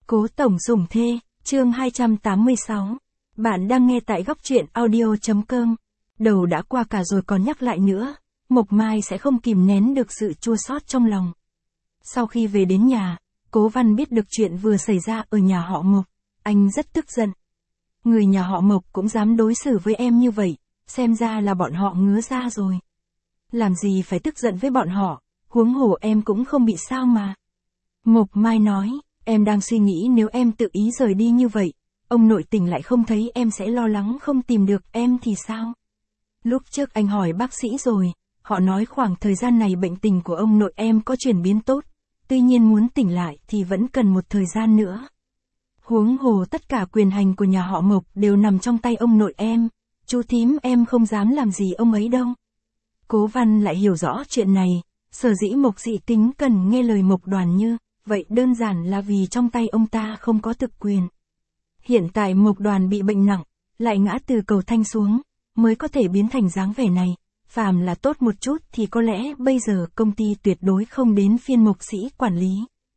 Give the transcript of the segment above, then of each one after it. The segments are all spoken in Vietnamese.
Cố tổng sủng thê, chương 286. Bạn đang nghe tại góc truyện audio.com. Đầu đã qua cả rồi còn nhắc lại nữa, Mộc Mai sẽ không kìm nén được sự chua xót trong lòng. Sau khi về đến nhà, Cố Văn biết được chuyện vừa xảy ra ở nhà họ Mộc, anh rất tức giận. Người nhà họ Mộc cũng dám đối xử với em như vậy, xem ra là bọn họ ngứa ra rồi. Làm gì phải tức giận với bọn họ, huống hồ em cũng không bị sao mà. Mộc Mai nói, em đang suy nghĩ nếu em tự ý rời đi như vậy, ông nội tỉnh lại không thấy em sẽ lo lắng không tìm được em thì sao? Lúc trước anh hỏi bác sĩ rồi, họ nói khoảng thời gian này bệnh tình của ông nội em có chuyển biến tốt, tuy nhiên muốn tỉnh lại thì vẫn cần một thời gian nữa. Huống hồ tất cả quyền hành của nhà họ Mộc đều nằm trong tay ông nội em, chú thím em không dám làm gì ông ấy đâu. Cố Văn lại hiểu rõ chuyện này, sở dĩ Mộc Dị Tính cần nghe lời Mộc Đoàn Như, vậy đơn giản là vì trong tay ông ta không có thực quyền. Hiện tại Mộc Đoàn bị bệnh nặng, lại ngã từ cầu thang xuống, mới có thể biến thành dáng vẻ này, phàm là tốt một chút thì có lẽ bây giờ công ty tuyệt đối không đến phiên Mộc Sĩ quản lý.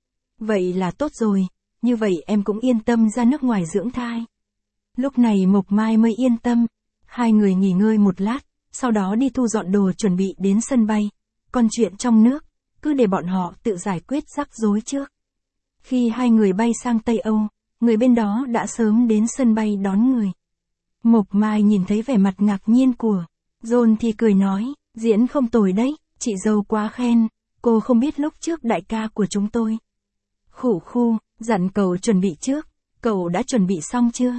Vậy là tốt rồi, như vậy em cũng yên tâm ra nước ngoài dưỡng thai. Lúc này Mộc Mai mới yên tâm, hai người nghỉ ngơi một lát, sau đó đi thu dọn đồ chuẩn bị đến sân bay, còn chuyện trong nước, cứ để bọn họ tự giải quyết rắc rối trước. Khi hai người bay sang Tây Âu, người bên đó đã sớm đến sân bay đón người. Mộc Mai nhìn thấy vẻ mặt ngạc nhiên của John thì cười nói, diễn không tồi đấy, chị dâu quá khen, cô không biết lúc trước đại ca của chúng tôi. Khủ khu, dặn cậu chuẩn bị trước, cậu đã chuẩn bị xong chưa?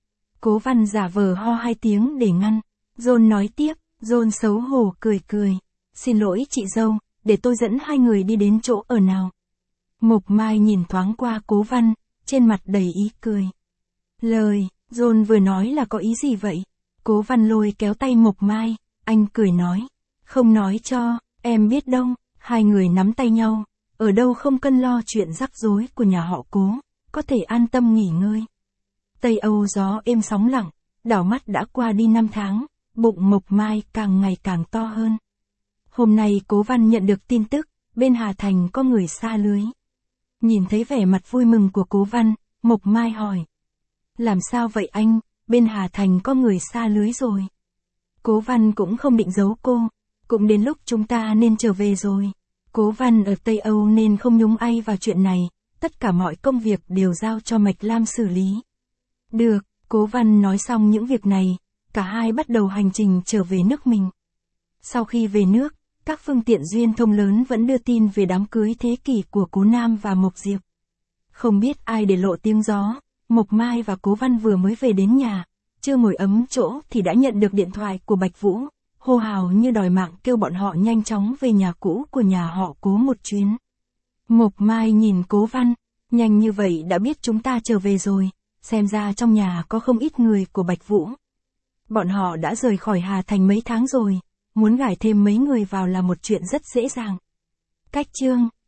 Cố Văn giả vờ ho hai tiếng để ngăn. John nói tiếp, John xấu hổ cười cười. Xin lỗi chị dâu, để tôi dẫn hai người đi đến chỗ ở nào. Mộc Mai nhìn thoáng qua Cố Văn, trên mặt đầy ý cười. Lời, John vừa nói là có ý gì vậy? Cố Văn lôi kéo tay Mộc Mai, anh cười nói. Không nói cho, em biết đâu, hai người nắm tay nhau, ở đâu không cân lo chuyện rắc rối của nhà họ Cố, có thể an tâm nghỉ ngơi. Tây Âu gió êm sóng lặng, đảo mắt đã qua đi 5 tháng, bụng Mộc Mai càng ngày càng to hơn. Hôm nay Cố Văn nhận được tin tức, bên Hà Thành có người sa lưới. Nhìn thấy vẻ mặt vui mừng của Cố Văn, Mộc Mai hỏi. Làm sao vậy anh, bên Hà Thành có người sa lưới rồi. Cố Văn cũng không định giấu cô, cũng đến lúc chúng ta nên trở về rồi. Cố Văn ở Tây Âu nên không nhúng tay vào chuyện này, tất cả mọi công việc đều giao cho Mạch Lam xử lý. Được, Cố Văn nói xong những việc này, cả hai bắt đầu hành trình trở về nước mình. Sau khi về nước, các phương tiện truyền thông lớn vẫn đưa tin về đám cưới thế kỷ của Cố Nam và Mộc Diệp. Không biết ai để lộ tiếng gió, Mộc Mai và Cố Văn vừa mới về đến nhà, chưa ngồi ấm chỗ thì đã nhận được điện thoại của Bạch Vũ, hô hào như đòi mạng kêu bọn họ nhanh chóng về nhà cũ của nhà họ Cố một chuyến. Mộc Mai nhìn Cố Văn, nhanh như vậy đã biết chúng ta trở về rồi, xem ra trong nhà có không ít người của Bạch Vũ. Bọn họ đã rời khỏi Hà Thành mấy tháng rồi, muốn gài thêm mấy người vào là một chuyện rất dễ dàng. Cách chương